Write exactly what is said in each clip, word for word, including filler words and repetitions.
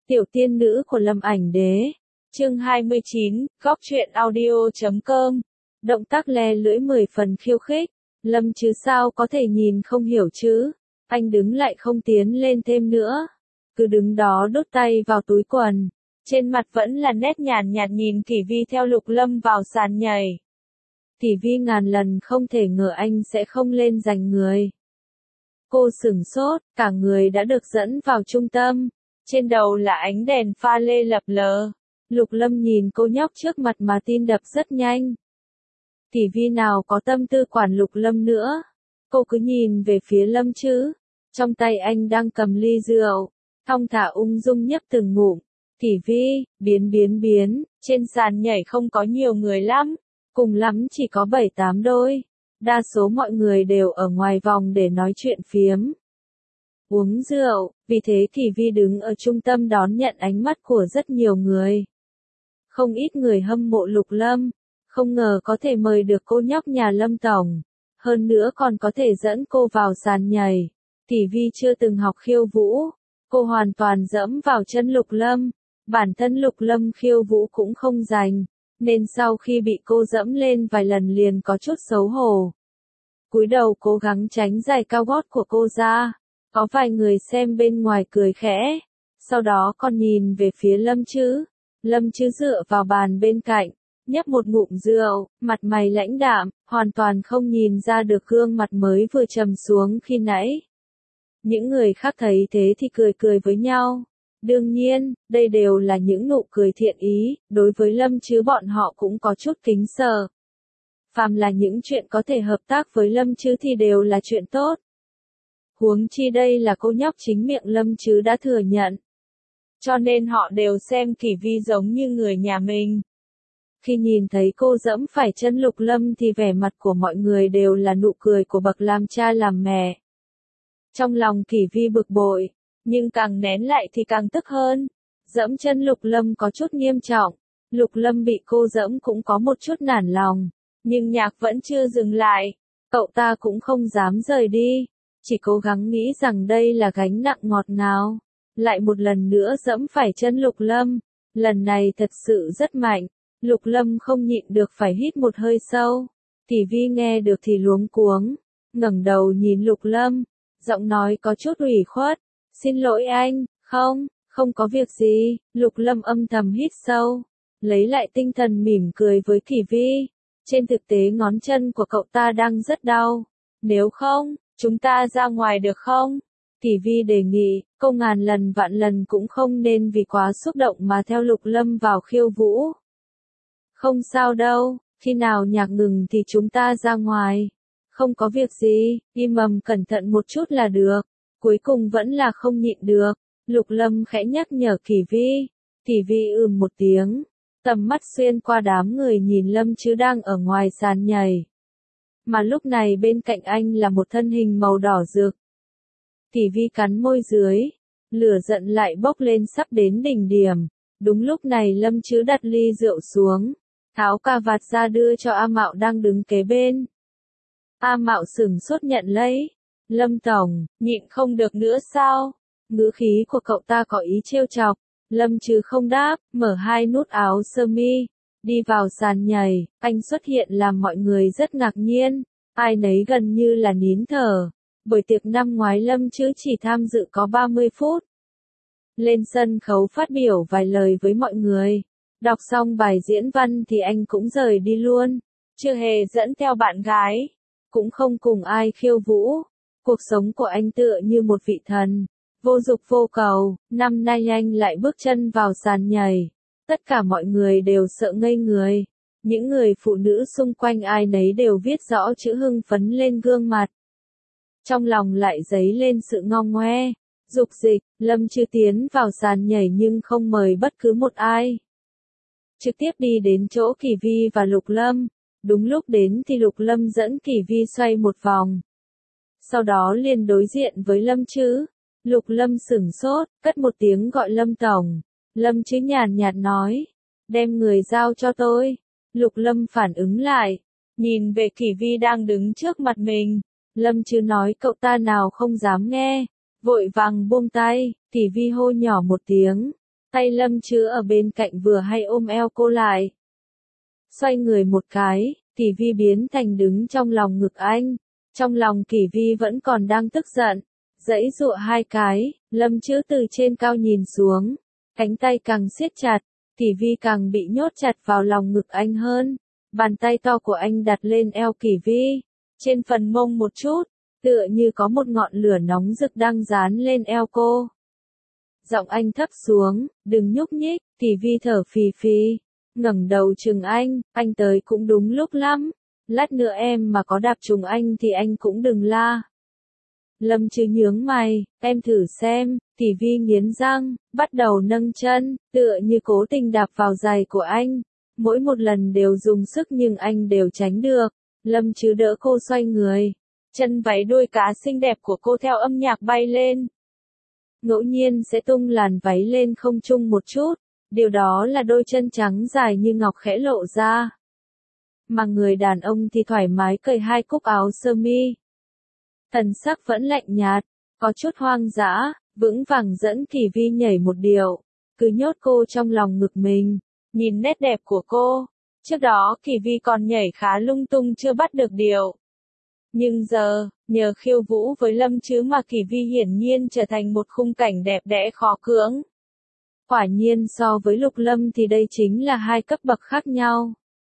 Tiểu tiên nữ của Lâm Ảnh Đế. Chương hai mươi chín, góc truyện audio chấm com. Động tác le lưỡi mười phần khiêu khích. Lâm chứ sao có thể nhìn không hiểu chứ? Anh đứng lại không tiến lên thêm nữa. Cứ đứng đó đút tay vào túi quần. Trên mặt vẫn là nét nhàn nhạt nhìn Kỷ Vi theo Lục Lâm vào sàn nhảy. Kỷ Vi ngàn lần không thể ngờ anh sẽ không lên giành người. Cô sửng sốt, cả người đã được dẫn vào trung tâm. Trên đầu là ánh đèn pha lê lập lờ. Lục Lâm nhìn cô nhóc trước mặt mà tim đập rất nhanh. Kỷ Vi nào có tâm tư quản Lục Lâm nữa. Cô cứ nhìn về phía Lâm chứ. Trong tay anh đang cầm ly rượu. Thong thả ung dung nhấp từng ngụm. Kỷ Vi, biến biến biến, trên sàn nhảy không có nhiều người lắm. Cùng lắm chỉ có bảy tám đôi. Đa số mọi người đều ở ngoài vòng để nói chuyện phiếm. Uống rượu, vì thế Kỷ Vi đứng ở trung tâm đón nhận ánh mắt của rất nhiều người. Không ít người hâm mộ Lục Lâm, không ngờ có thể mời được cô nhóc nhà Lâm tổng, hơn nữa còn có thể dẫn cô vào sàn nhảy. Kỷ Vi chưa từng học khiêu vũ, cô hoàn toàn dẫm vào chân Lục Lâm, bản thân Lục Lâm khiêu vũ cũng không rành, nên sau khi bị cô dẫm lên vài lần liền có chút xấu hổ. Cúi đầu cố gắng tránh giày cao gót của cô ra. Có vài người xem bên ngoài cười khẽ, sau đó còn nhìn về phía Lâm chứ. Lâm chứ dựa vào bàn bên cạnh, nhấp một ngụm rượu, mặt mày lãnh đạm, hoàn toàn không nhìn ra được gương mặt mới vừa trầm xuống khi nãy. Những người khác thấy thế thì cười cười với nhau. Đương nhiên, đây đều là những nụ cười thiện ý, đối với Lâm chứ bọn họ cũng có chút kính sợ. Phàm là những chuyện có thể hợp tác với Lâm chứ thì đều là chuyện tốt. Huống chi đây là cô nhóc chính miệng Lâm chứ đã thừa nhận. Cho nên họ đều xem Kỷ Vi giống như người nhà mình. Khi nhìn thấy cô dẫm phải chân Lục Lâm thì vẻ mặt của mọi người đều là nụ cười của bậc làm cha làm mẹ. Trong lòng Kỷ Vi bực bội, nhưng càng nén lại thì càng tức hơn. Dẫm chân Lục Lâm có chút nghiêm trọng. Lục Lâm bị cô dẫm cũng có một chút nản lòng. Nhưng nhạc vẫn chưa dừng lại. Cậu ta cũng không dám rời đi. Chỉ cố gắng nghĩ rằng đây là gánh nặng ngọt ngào. Lại một lần nữa dẫm phải chân Lục Lâm. Lần này thật sự rất mạnh. Lục Lâm không nhịn được phải hít một hơi sâu. Kỷ Vi nghe được thì luống cuống. Ngẩng đầu nhìn Lục Lâm. Giọng nói có chút ủy khuất. Xin lỗi anh, không, không có việc gì. Lục Lâm âm thầm hít sâu. Lấy lại tinh thần mỉm cười với Kỷ Vi. Trên thực tế ngón chân của cậu ta đang rất đau. Nếu không, chúng ta ra ngoài được không? Kỷ Vi đề nghị, cô ngàn lần vạn lần cũng không nên vì quá xúc động mà theo Lục Lâm vào khiêu vũ. Không sao đâu, khi nào nhạc ngừng thì chúng ta ra ngoài. Không có việc gì, im ầm cẩn thận một chút là được. Cuối cùng vẫn là không nhịn được. Lục Lâm khẽ nhắc nhở Kỷ Vi. Kỷ Vi ừm một tiếng. Tầm mắt xuyên qua đám người nhìn Lâm chứ đang ở ngoài sàn nhảy. Mà lúc này bên cạnh anh là một thân hình màu đỏ rực. Kỷ Vi cắn môi dưới. Lửa giận lại bốc lên sắp đến đỉnh điểm. Đúng lúc này Lâm chứ đặt ly rượu xuống. Tháo cà vạt ra đưa cho A Mạo đang đứng kế bên. A Mạo sửng sốt nhận lấy. Lâm tổng, nhịn không được nữa sao? Ngữ khí của cậu ta có ý trêu chọc. Lâm chứ không đáp, mở hai nút áo sơ mi, đi vào sàn nhảy. Anh xuất hiện làm mọi người rất ngạc nhiên, ai nấy gần như là nín thở. Buổi tiệc năm ngoái Lâm chứ chỉ tham dự có ba mươi phút. Lên sân khấu phát biểu vài lời với mọi người. Đọc xong bài diễn văn thì anh cũng rời đi luôn. Chưa hề dẫn theo bạn gái, cũng không cùng ai khiêu vũ. Cuộc sống của anh tựa như một vị thần. Vô dục vô cầu, năm nay anh lại bước chân vào sàn nhảy. Tất cả mọi người đều sợ ngây người. Những người phụ nữ xung quanh ai nấy đều viết rõ chữ hưng phấn lên gương mặt. Trong lòng lại dấy lên sự ngong ngoe. Dục dịch, Lâm chưa tiến vào sàn nhảy nhưng không mời bất cứ một ai. Trực tiếp đi đến chỗ Kỷ Vi và Lục Lâm. Đúng lúc đến thì Lục Lâm dẫn Kỷ Vi xoay một vòng. Sau đó liền đối diện với Lâm chứ. Lục Lâm sửng sốt, cất một tiếng gọi Lâm tổng. Lâm chứ nhàn nhạt nói. Đem người giao cho tôi. Lục Lâm phản ứng lại. Nhìn về Kỷ Vi đang đứng trước mặt mình. Lâm chứ nói cậu ta nào không dám nghe. Vội vàng buông tay. Kỷ Vi hô nhỏ một tiếng. Tay Lâm Trứ ở bên cạnh vừa hay ôm eo cô lại. Xoay người một cái, Kỳ Vi biến thành đứng trong lòng ngực anh. Trong lòng Kỳ Vi vẫn còn đang tức giận. Giãy giụa hai cái, Lâm Trứ từ trên cao nhìn xuống. Cánh tay càng siết chặt, Kỳ Vi càng bị nhốt chặt vào lòng ngực anh hơn. Bàn tay to của anh đặt lên eo Kỳ Vi. Trên phần mông một chút, tựa như có một ngọn lửa nóng rực đang dán lên eo cô. Giọng anh thấp xuống, đừng nhúc nhích, Kỳ Vi thở phì phì. Ngẩng đầu chừng anh, anh tới cũng đúng lúc lắm. Lát nữa em mà có đạp trúng anh thì anh cũng đừng la. Lâm Trứ nhướng mày, em thử xem, Kỳ Vi nghiến răng, bắt đầu nâng chân, tựa như cố tình đạp vào giày của anh. Mỗi một lần đều dùng sức nhưng anh đều tránh được. Lâm Trứ đỡ cô xoay người. Chân váy đuôi cá xinh đẹp của cô theo âm nhạc bay lên. Ngẫu nhiên sẽ tung làn váy lên không trung một chút. Điều đó là đôi chân trắng dài như ngọc khẽ lộ ra. Mà người đàn ông thì thoải mái cởi hai cúc áo sơ mi. Thần sắc vẫn lạnh nhạt, có chút hoang dã, vững vàng dẫn Kỳ Vi nhảy một điệu. Cứ nhốt cô trong lòng ngực mình. Nhìn nét đẹp của cô. Trước đó Kỳ Vi còn nhảy khá lung tung chưa bắt được điệu. Nhưng giờ, nhờ khiêu vũ với Lâm Trứ mà Kỳ Vi hiển nhiên trở thành một khung cảnh đẹp đẽ khó cưỡng. Quả nhiên so với Lục Lâm thì đây chính là hai cấp bậc khác nhau.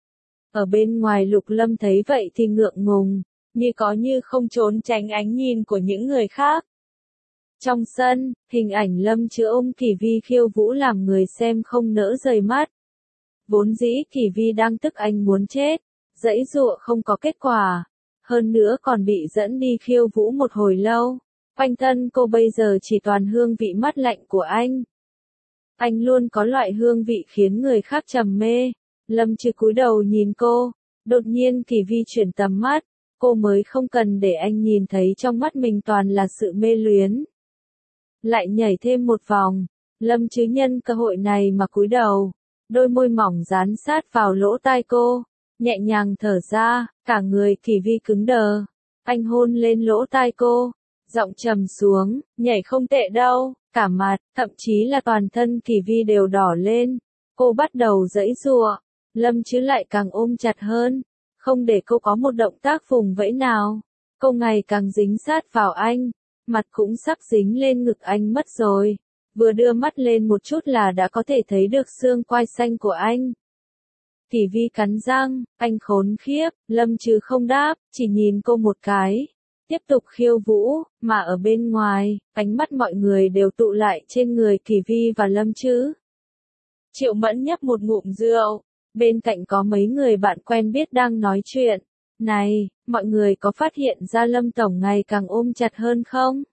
Ở bên ngoài Lục Lâm thấy vậy thì ngượng ngùng, như có như không trốn tránh ánh nhìn của những người khác. Trong sân, hình ảnh Lâm Trứ ôm Kỳ Vi khiêu vũ làm người xem không nỡ rời mắt. Vốn dĩ Kỳ Vi đang tức anh muốn chết, giãy giụa không có kết quả. Hơn nữa còn bị dẫn đi khiêu vũ một hồi lâu. Quanh thân cô bây giờ chỉ toàn hương vị mát lạnh của anh. Anh luôn có loại hương vị khiến người khác trầm mê. Lâm Trứ cúi đầu nhìn cô. Đột nhiên Kỳ Vi chuyển tầm mắt. Cô mới không cần để anh nhìn thấy trong mắt mình toàn là sự mê luyến. Lại nhảy thêm một vòng. Lâm Trứ nhân cơ hội này mà cúi đầu. Đôi môi mỏng dán sát vào lỗ tai cô. Nhẹ nhàng thở ra, cả người Kỳ Vi cứng đờ. Anh hôn lên lỗ tai cô, giọng trầm xuống, nhảy không tệ đâu, cả mặt, thậm chí là toàn thân Kỳ Vi đều đỏ lên. Cô bắt đầu giãy giụa, Lâm Trứ lại càng ôm chặt hơn, không để cô có một động tác vùng vẫy nào. Cô ngày càng dính sát vào anh, mặt cũng sắp dính lên ngực anh mất rồi. Vừa đưa mắt lên một chút là đã có thể thấy được xương quai xanh của anh. Kỳ Vi cắn răng, anh khốn khiếp, Lâm Trứ không đáp, chỉ nhìn cô một cái. Tiếp tục khiêu vũ, mà ở bên ngoài, ánh mắt mọi người đều tụ lại trên người Kỳ Vi và Lâm Trứ. Triệu Mẫn nhấp một ngụm rượu, bên cạnh có mấy người bạn quen biết đang nói chuyện. Này, mọi người có phát hiện ra Lâm Tổng ngày càng ôm chặt hơn không?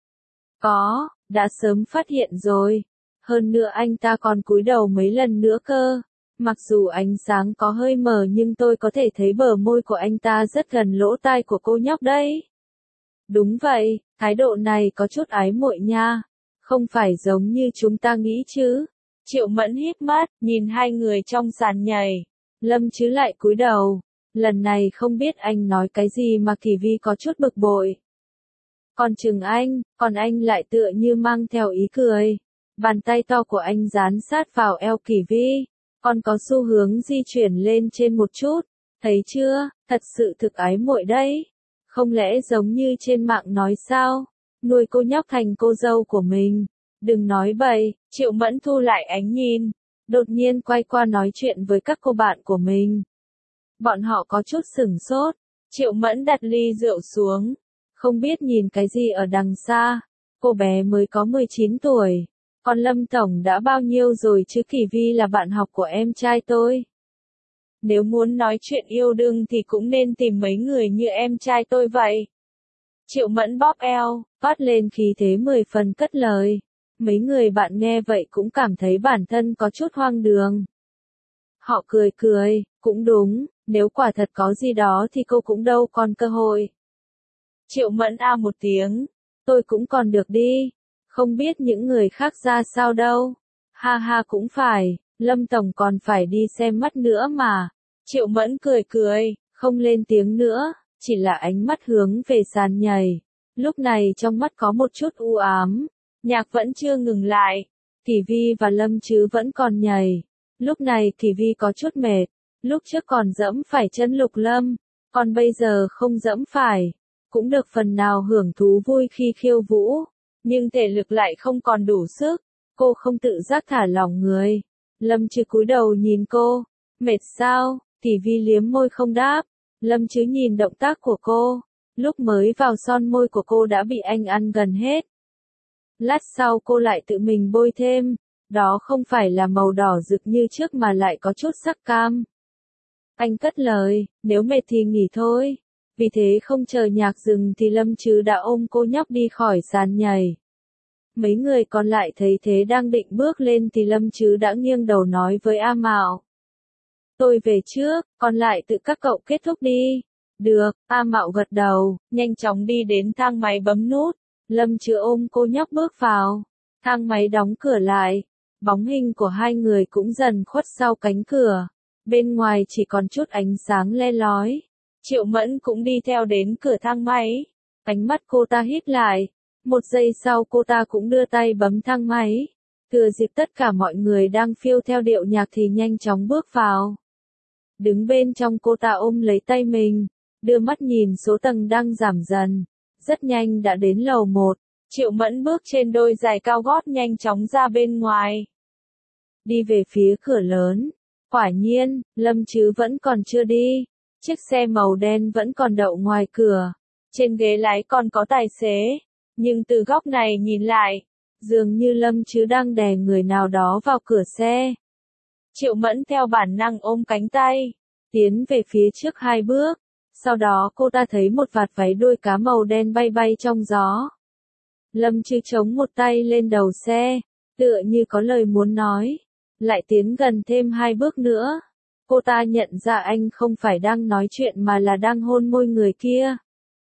Có, đã sớm phát hiện rồi. Hơn nữa anh ta còn cúi đầu mấy lần nữa cơ. Mặc dù ánh sáng có hơi mờ nhưng tôi có thể thấy bờ môi của anh ta rất gần lỗ tai của cô nhóc đấy. Đúng vậy, thái độ này có chút ái muội nha. Không phải giống như chúng ta nghĩ chứ. Triệu Mẫn híp mắt, nhìn hai người trong sàn nhảy. Lâm Trứ lại cúi đầu. Lần này không biết anh nói cái gì mà Kỳ Vi có chút bực bội. Còn chừng anh, còn anh lại tựa như mang theo ý cười. Bàn tay to của anh dán sát vào eo Kỳ Vi. Còn có xu hướng di chuyển lên trên một chút. Thấy chưa, thật sự thực ái muội đấy. Không lẽ giống như trên mạng nói sao? Nuôi cô nhóc thành cô dâu của mình. Đừng nói bậy, Triệu Mẫn thu lại ánh nhìn. Đột nhiên quay qua nói chuyện với các cô bạn của mình. Bọn họ có chút sửng sốt. Triệu Mẫn đặt ly rượu xuống. Không biết nhìn cái gì ở đằng xa. Cô bé mới có mười chín tuổi. Còn Lâm Tổng đã bao nhiêu rồi chứ? Kỳ Vi là bạn học của em trai tôi. Nếu muốn nói chuyện yêu đương thì cũng nên tìm mấy người như em trai tôi vậy. Triệu Mẫn bóp eo, toát lên khí thế mười phần cất lời. Mấy người bạn nghe vậy cũng cảm thấy bản thân có chút hoang đường. Họ cười cười, cũng đúng, nếu quả thật có gì đó thì cô cũng đâu còn cơ hội. Triệu Mẫn a một tiếng, tôi cũng còn được đi. Không biết những người khác ra sao đâu. Ha ha cũng phải, Lâm Tổng còn phải đi xem mắt nữa mà. Triệu Mẫn cười cười, không lên tiếng nữa, chỉ là ánh mắt hướng về sàn nhảy. Lúc này trong mắt có một chút u ám, nhạc vẫn chưa ngừng lại. Kỳ Vi và Lâm Trứ vẫn còn nhảy. Lúc này Kỳ Vi có chút mệt, lúc trước còn dẫm phải chân Lục Lâm, còn bây giờ không dẫm phải, cũng được phần nào hưởng thú vui khi khiêu vũ, nhưng thể lực lại không còn đủ sức, cô không tự giác thả lỏng người. Lâm Trứ cúi đầu nhìn cô, mệt sao? Kỳ Vi liếm môi không đáp. Lâm Trứ nhìn động tác của cô, lúc mới vào son môi của cô đã bị anh ăn gần hết. Lát sau cô lại tự mình bôi thêm, đó không phải là màu đỏ rực như trước mà lại có chút sắc cam. Anh cất lời, nếu mệt thì nghỉ thôi. Vì thế không chờ nhạc dừng thì Lâm Trứ đã ôm cô nhóc đi khỏi sàn nhảy. Mấy người còn lại thấy thế đang định bước lên thì Lâm Trứ đã nghiêng đầu nói với A Mạo. Tôi về trước, còn lại tự các cậu kết thúc đi. Được, A Mạo gật đầu, nhanh chóng đi đến thang máy bấm nút. Lâm Trứ ôm cô nhóc bước vào. Thang máy đóng cửa lại. Bóng hình của hai người cũng dần khuất sau cánh cửa. Bên ngoài chỉ còn chút ánh sáng le lói. Triệu Mẫn cũng đi theo đến cửa thang máy. Ánh mắt cô ta híp lại. Một giây sau cô ta cũng đưa tay bấm thang máy. Thừa dịp tất cả mọi người đang phiêu theo điệu nhạc thì nhanh chóng bước vào. Đứng bên trong cô ta ôm lấy tay mình, đưa mắt nhìn số tầng đang giảm dần. Rất nhanh đã đến lầu một. Triệu Mẫn bước trên đôi giày cao gót nhanh chóng ra bên ngoài. Đi về phía cửa lớn. Quả nhiên, Lâm Trứ vẫn còn chưa đi. Chiếc xe màu đen vẫn còn đậu ngoài cửa. Trên ghế lái còn có tài xế. Nhưng từ góc này nhìn lại, dường như Lâm Trứ đang đè người nào đó vào cửa xe. Triệu Mẫn theo bản năng ôm cánh tay, tiến về phía trước hai bước. Sau đó cô ta thấy một vạt váy đuôi cá màu đen bay bay trong gió. Lâm Trứ chống một tay lên đầu xe, tựa như có lời muốn nói. Lại tiến gần thêm hai bước nữa. Cô ta nhận ra anh không phải đang nói chuyện mà là đang hôn môi người kia.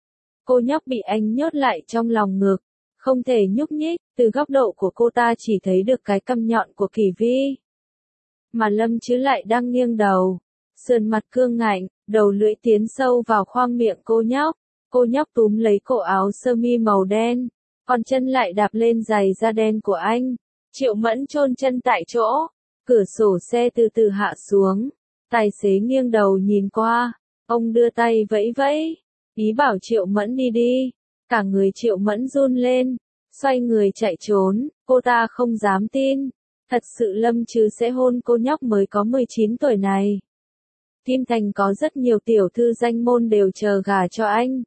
Cô nhóc bị anh nhốt lại trong lòng ngực, không thể nhúc nhích, từ góc độ của cô ta chỉ thấy được cái cằm nhọn của Kỳ Vi. Mà Lâm Trứ lại đang nghiêng đầu, sườn mặt cương ngạnh, đầu lưỡi tiến sâu vào khoang miệng cô nhóc. Cô nhóc túm lấy cổ áo sơ mi màu đen, còn chân lại đạp lên giày da đen của anh. Triệu Mẫn chôn chân tại chỗ, cửa sổ xe từ từ hạ xuống. Tài xế nghiêng đầu nhìn qua, ông đưa tay vẫy vẫy, ý bảo Triệu Mẫn đi đi. Cả người Triệu Mẫn run lên, xoay người chạy trốn. Cô ta không dám tin, thật sự Lâm Trứ sẽ hôn cô nhóc mới có mười chín tuổi này. Kim Thành có rất nhiều tiểu thư danh môn đều chờ gả cho anh.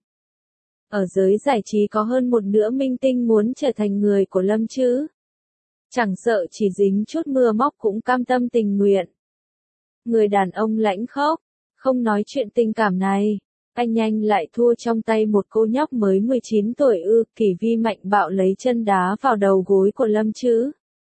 Ở giới giải trí có hơn một nửa minh tinh muốn trở thành người của Lâm Trứ. Chẳng sợ chỉ dính chút mưa móc cũng cam tâm tình nguyện. Người đàn ông lãnh khốc, không nói chuyện tình cảm này. Anh nhanh lại thua trong tay một cô nhóc mới mười chín tuổi ư. Kỳ Vi mạnh bạo lấy chân đá vào đầu gối của Lâm Trứ.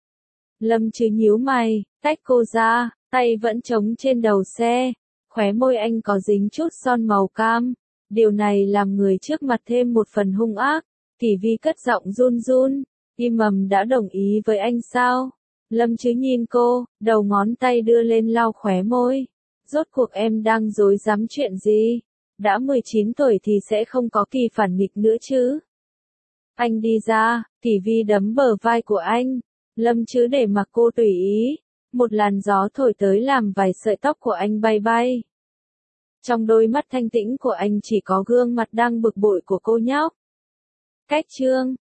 Lâm Trứ nhíu mày, tách cô ra, tay vẫn trống trên đầu xe. Khóe môi anh có dính chút son màu cam. Điều này làm người trước mặt thêm một phần hung ác. Kỳ Vi cất giọng run run, im mầm đã đồng ý với anh sao? Lâm Trứ nhìn cô, đầu ngón tay đưa lên lau khóe môi. Rốt cuộc em đang dối dám chuyện gì? Đã mười chín tuổi thì sẽ không có kỳ phản nghịch nữa chứ? Anh đi ra, Kỳ Vi đấm bờ vai của anh. Lâm Trứ để mặc cô tùy ý. Một làn gió thổi tới làm vài sợi tóc của anh bay bay. Trong đôi mắt thanh tĩnh của anh chỉ có gương mặt đang bực bội của cô nhóc. Cách chương